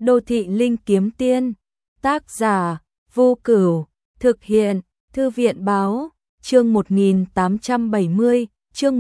Đô thị linh kiếm tiên, tác giả Vô Cửu, thực hiện Thư viện báo, chương 1870, chương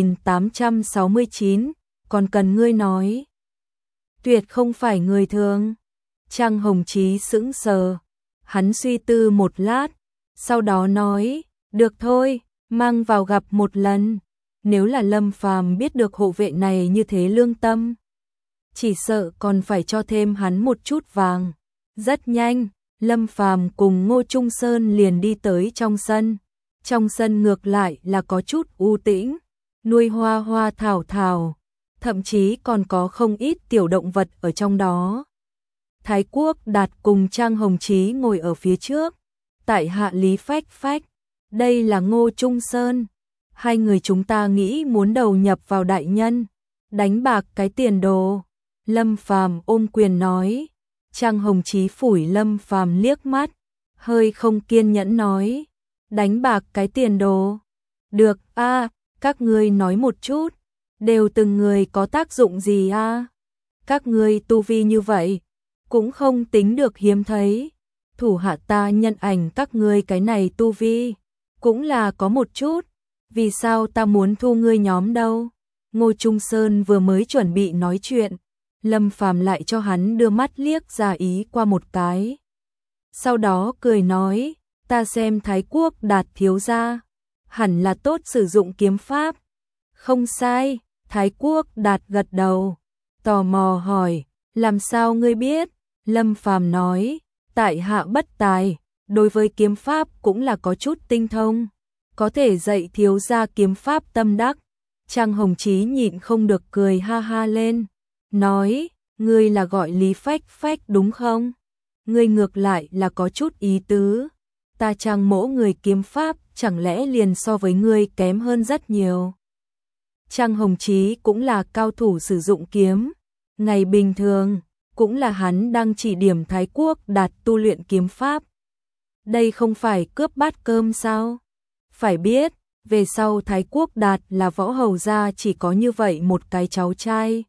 1869, còn cần ngươi nói. Tuyệt không phải người thường. Trang Hồng Chí sững sờ, hắn suy tư một lát, sau đó nói, được thôi, mang vào gặp một lần. Nếu là Lâm Phàm biết được hộ vệ này như thế lương tâm, chỉ sợ còn phải cho thêm hắn một chút vàng. Rất nhanh, Lâm Phàm cùng Ngô Trung Sơn liền đi tới trong sân. Trong sân ngược lại là có chút u tĩnh, nuôi hoa hoa thảo thảo, thậm chí còn có không ít tiểu động vật ở trong đó. Thái Quốc Đạt cùng Trang Hồng Chí ngồi ở phía trước, tại hạ Lý Phách Phách, đây là Ngô Trung Sơn. Hai người chúng ta nghĩ muốn đầu nhập vào đại nhân, đánh bạc cái tiền đồ. Lâm Phàm ôm quyền nói. Trang Hồng Chí phủi Lâm Phàm liếc mắt, hơi không kiên nhẫn nói, đánh bạc cái tiền đồ. Được a, các ngươi nói một chút, đều từng người có tác dụng gì a? Các ngươi tu vi như vậy, cũng không tính được hiếm thấy. Thủ hạ ta nhận ảnh các ngươi cái này tu vi, cũng là có một chút. Vì sao ta muốn thu ngươi nhóm đâu? Ngô Trung Sơn vừa mới chuẩn bị nói chuyện, Lâm Phàm lại cho hắn đưa mắt liếc ra ý qua một cái. Sau đó cười nói, ta xem Thái Quốc Đạt thiếu gia, hẳn là tốt sử dụng kiếm pháp. Không sai, Thái Quốc Đạt gật đầu, tò mò hỏi, làm sao ngươi biết? Lâm Phàm nói, tại hạ bất tài, đối với kiếm pháp cũng là có chút tinh thông, có thể dạy thiếu gia kiếm pháp tâm đắc. Trang Hồng Chí nhịn không được cười ha ha lên, nói, ngươi là gọi Lý Phách Phách đúng không? Ngươi ngược lại là có chút ý tứ, ta Trang mỗ người kiếm pháp chẳng lẽ liền so với ngươi kém hơn rất nhiều. Trang Hồng Chí cũng là cao thủ sử dụng kiếm, ngày bình thường cũng là hắn đang chỉ điểm Thái Quốc Đạt tu luyện kiếm pháp. Đây không phải cướp bát cơm sao? Phải biết, về sau Thái Quốc Đạt là võ hầu gia chỉ có như vậy một cái cháu trai.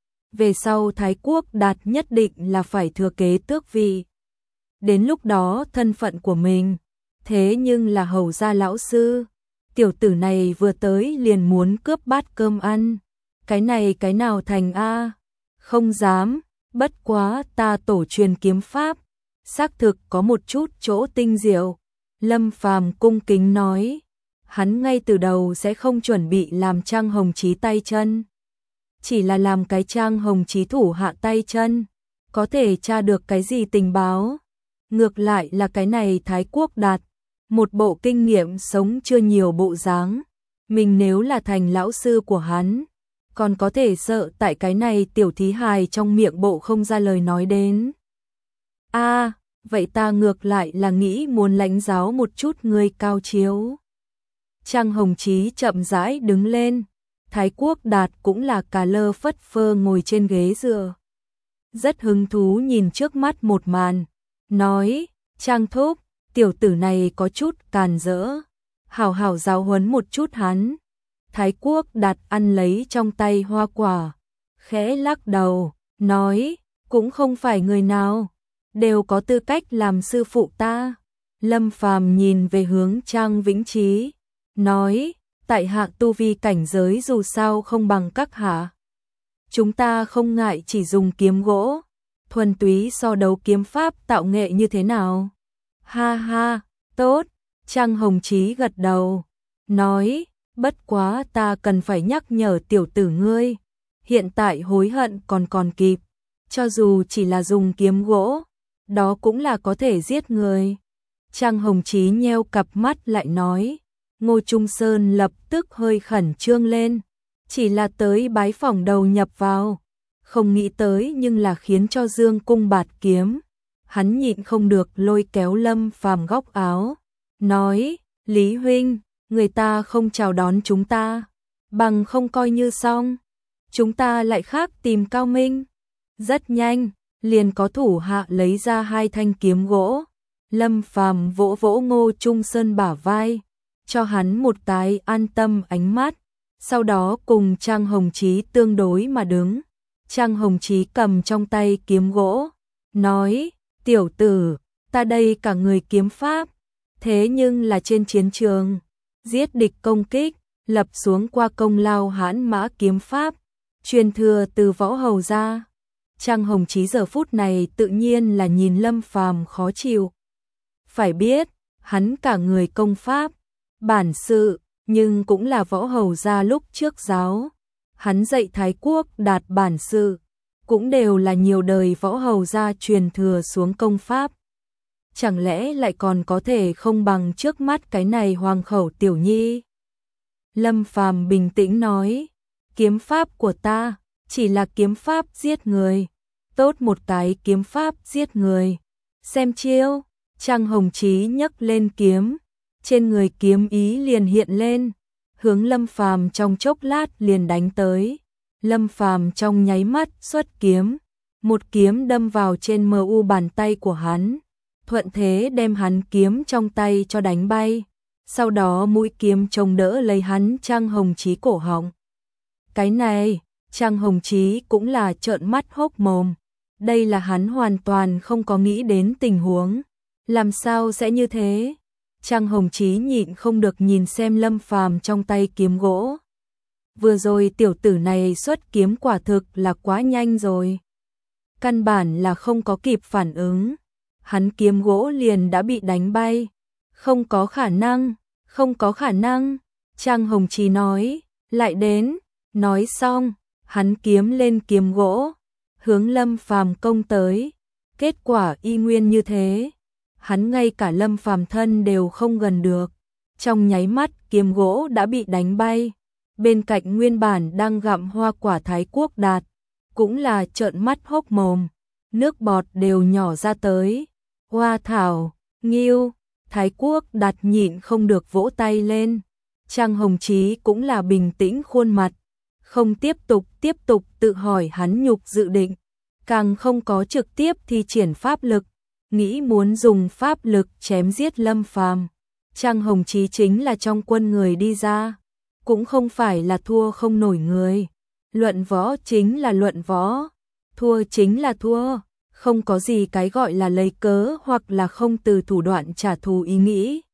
Về sau Thái Quốc Đạt nhất định là phải thừa kế tước vị. Đến lúc đó thân phận của mình, thế nhưng là hầu gia lão sư. Tiểu tử này vừa tới liền muốn cướp bát cơm ăn. Cái này cái nào thành a? Không dám, bất quá ta tổ truyền kiếm pháp, xác thực có một chút chỗ tinh diệu. Lâm Phàm cung kính nói, hắn ngay từ đầu sẽ không chuẩn bị làm Trang Hồng Chí tay chân, chỉ là làm cái Trang Hồng Chí thủ hạ tay chân, có thể tra được cái gì tình báo. Ngược lại là cái này Thái Quốc Đạt, một bộ kinh nghiệm sống chưa nhiều bộ dáng, mình nếu là thành lão sư của hắn, còn có thể sợ tại cái này tiểu thí hài trong miệng bộ không ra lời nói đến. A, vậy ta ngược lại là nghĩ muốn lãnh giáo một chút người cao chiếu. Trang Hồng Chí chậm rãi đứng lên, Thái Quốc Đạt cũng là cà lơ phất phơ ngồi trên ghế dựa. Rất hứng thú nhìn trước mắt một màn, nói, Trang thúc, tiểu tử này có chút càn rỡ, hảo hảo giáo huấn một chút hắn. Thái Quốc Đạt ăn lấy trong tay hoa quả, khẽ lắc đầu, nói, cũng không phải người nào đều có tư cách làm sư phụ ta. Lâm Phàm nhìn về hướng Trang Vĩnh Chí, nói, tại hạ tu vi cảnh giới dù sao không bằng các hạ. Chúng ta không ngại chỉ dùng kiếm gỗ, thuần túy so đấu kiếm pháp tạo nghệ như thế nào. Ha ha, tốt. Trang Hồng Chí gật đầu, nói, bất quá ta cần phải nhắc nhở tiểu tử ngươi, hiện tại hối hận còn kịp, cho dù chỉ là dùng kiếm gỗ, đó cũng là có thể giết người. Trang Hồng Chí nheo cặp mắt lại nói, Ngô Trung Sơn lập tức hơi khẩn trương lên, chỉ là tới bái phỏng đầu nhập vào, không nghĩ tới nhưng là khiến cho dương cung bạt kiếm. Hắn nhịn không được lôi kéo Lâm Phàm góc áo, nói, Lý huynh, người ta không chào đón chúng ta, bằng không coi như xong, chúng ta lại khác tìm Cao Minh. Rất nhanh, liền có thủ hạ lấy ra 2 thanh kiếm gỗ. Lâm Phàm vỗ vỗ Ngô Trung Sơn bả vai, cho hắn một cái an tâm ánh mắt, sau đó cùng Trang Hồng Chí tương đối mà đứng. Trang Hồng Chí cầm trong tay kiếm gỗ, nói, tiểu tử, ta đây cả người kiếm pháp, thế nhưng là trên chiến trường, giết địch công kích, lập xuống qua công lao hãn mã kiếm pháp, truyền thừa từ võ hầu ra. Trang Hồng Chí giờ phút này tự nhiên là nhìn Lâm Phàm khó chịu. Phải biết, hắn cả người công pháp, bản sự, nhưng cũng là võ hầu gia lúc trước giáo. Hắn dạy Thái Quốc đạt bản sự, cũng đều là nhiều đời võ hầu gia truyền thừa xuống công pháp. Chẳng lẽ lại còn có thể không bằng trước mắt cái này hoàng khẩu tiểu nhi? Lâm Phàm bình tĩnh nói, kiếm pháp của ta chỉ là kiếm pháp giết người, tốt một cái kiếm pháp giết người. Xem chiêu, Trang Hồng Chí nhấc lên kiếm, trên người kiếm ý liền hiện lên, hướng Lâm Phàm trong chốc lát liền đánh tới. Lâm Phàm trong nháy mắt xuất kiếm, một kiếm đâm vào trên MU bàn tay của hắn, thuận thế đem hắn kiếm trong tay cho đánh bay. Sau đó mũi kiếm chống đỡ lấy hắn Trang Hồng Chí cổ họng. Cái này, Trang Hồng Chí cũng là trợn mắt hốc mồm. Đây là hắn hoàn toàn không có nghĩ đến tình huống. Làm sao sẽ như thế? Trang Hồng Chí nhịn không được nhìn xem Lâm Phàm trong tay kiếm gỗ. Vừa rồi tiểu tử này xuất kiếm quả thực là quá nhanh rồi. Căn bản là không có kịp phản ứng. Hắn kiếm gỗ liền đã bị đánh bay. Không có khả năng, không có khả năng. Trang Hồng Chí nói, lại đến. Nói xong, hắn kiếm lên kiếm gỗ, hướng Lâm Phàm công tới. Kết quả y nguyên như thế. Hắn ngay cả Lâm Phàm thân đều không gần được. Trong nháy mắt kiếm gỗ đã bị đánh bay. Bên cạnh nguyên bản đang gặm hoa quả Thái Quốc Đạt, cũng là trợn mắt hốc mồm, nước bọt đều nhỏ ra tới. Hoa thảo, nghiêu, Thái Quốc Đạt nhịn không được vỗ tay lên. Trang Hồng Chí cũng là bình tĩnh khuôn mặt, không tiếp tục tự hỏi hắn nhục dự định, càng không có trực tiếp thi triển pháp lực, nghĩ muốn dùng pháp lực chém giết Lâm Phàm. Trang Hồng Chí chính là trong quân người đi ra, cũng không phải là thua không nổi người. Luận võ chính là luận võ, thua chính là thua, không có gì cái gọi là lấy cớ hoặc là không từ thủ đoạn trả thù ý nghĩ.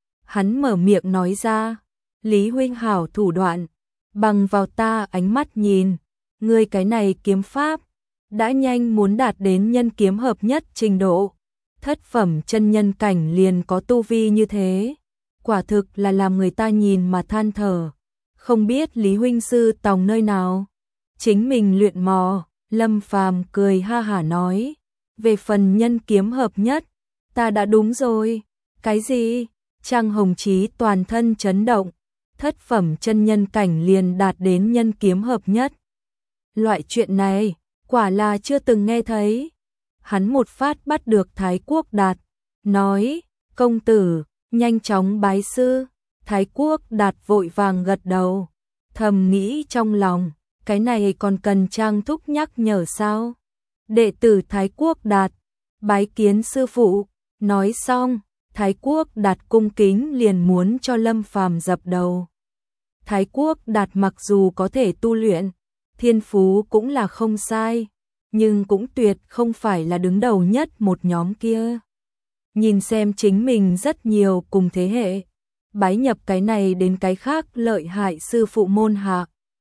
Hắn mở miệng nói ra, Lý huynh hảo thủ đoạn, bằng vào ta ánh mắt nhìn, ngươi cái này kiếm pháp, đã nhanh muốn đạt đến nhân kiếm hợp nhất trình độ. Thất phẩm chân nhân cảnh liền có tu vi như thế, quả thực là làm người ta nhìn mà than thở. Không biết Lý huynh sư tòng nơi nào, chính mình luyện mò. Lâm Phàm cười ha hả nói, về phần nhân kiếm hợp nhất, ta đã đúng rồi. Cái gì? Trang Hồng Chí toàn thân chấn động, thất phẩm chân nhân cảnh liền đạt đến nhân kiếm hợp nhất. Loại chuyện này, quả là chưa từng nghe thấy. Hắn một phát bắt được Thái Quốc Đạt, nói, công tử, nhanh chóng bái sư. Thái Quốc Đạt vội vàng gật đầu, thầm nghĩ trong lòng, cái này còn cần Trang thúc nhắc nhở sao? Đệ tử Thái Quốc Đạt, bái kiến sư phụ. Nói xong, Thái Quốc Đạt cung kính liền muốn cho Lâm Phàm dập đầu. Thái Quốc Đạt mặc dù có thể tu luyện, thiên phú cũng là không sai, nhưng cũng tuyệt không phải là đứng đầu nhất một nhóm kia. Nhìn xem chính mình rất nhiều cùng thế hệ, bái nhập cái này đến cái khác lợi hại sư phụ môn hạ.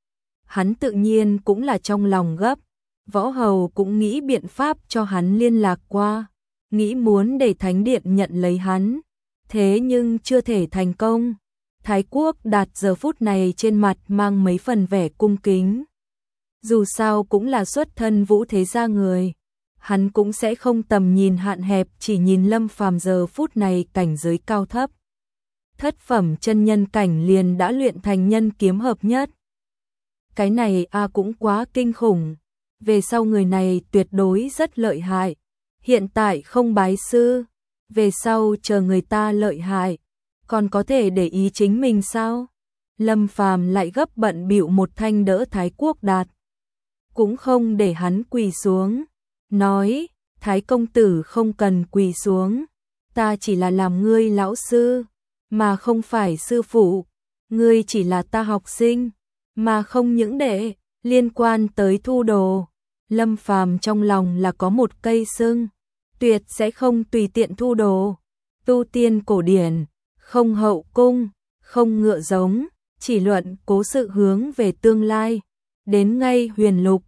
Hắn tự nhiên cũng là trong lòng gấp, võ hầu cũng nghĩ biện pháp cho hắn liên lạc qua, nghĩ muốn để thánh điện nhận lấy hắn, thế nhưng chưa thể thành công. Thái Quốc Đạt giờ phút này trên mặt mang mấy phần vẻ cung kính. Dù sao cũng là xuất thân vũ thế gia người, hắn cũng sẽ không tầm nhìn hạn hẹp chỉ nhìn Lâm Phàm giờ phút này cảnh giới cao thấp. Thất phẩm chân nhân cảnh liền đã luyện thành nhân kiếm hợp nhất. Cái này cũng quá kinh khủng, về sau người này tuyệt đối rất lợi hại. Hiện tại không bái sư, về sau chờ người ta lợi hại, còn có thể để ý chính mình sao? Lâm Phàm lại gấp bận bịu một thanh đỡ Thái Quốc Đạt, cũng không để hắn quỳ xuống, nói, Thái công tử không cần quỳ xuống, ta chỉ là làm ngươi lão sư, mà không phải sư phụ, ngươi chỉ là ta học sinh, mà không những để liên quan tới thu đồ. Lâm Phàm trong lòng là có một cây sưng. tuyệt sẽ không tùy tiện thu đồ. Tu tiên cổ điển, không hậu cung, không ngựa giống, chỉ luận cố sự hướng về tương lai. Đến ngay huyền lục,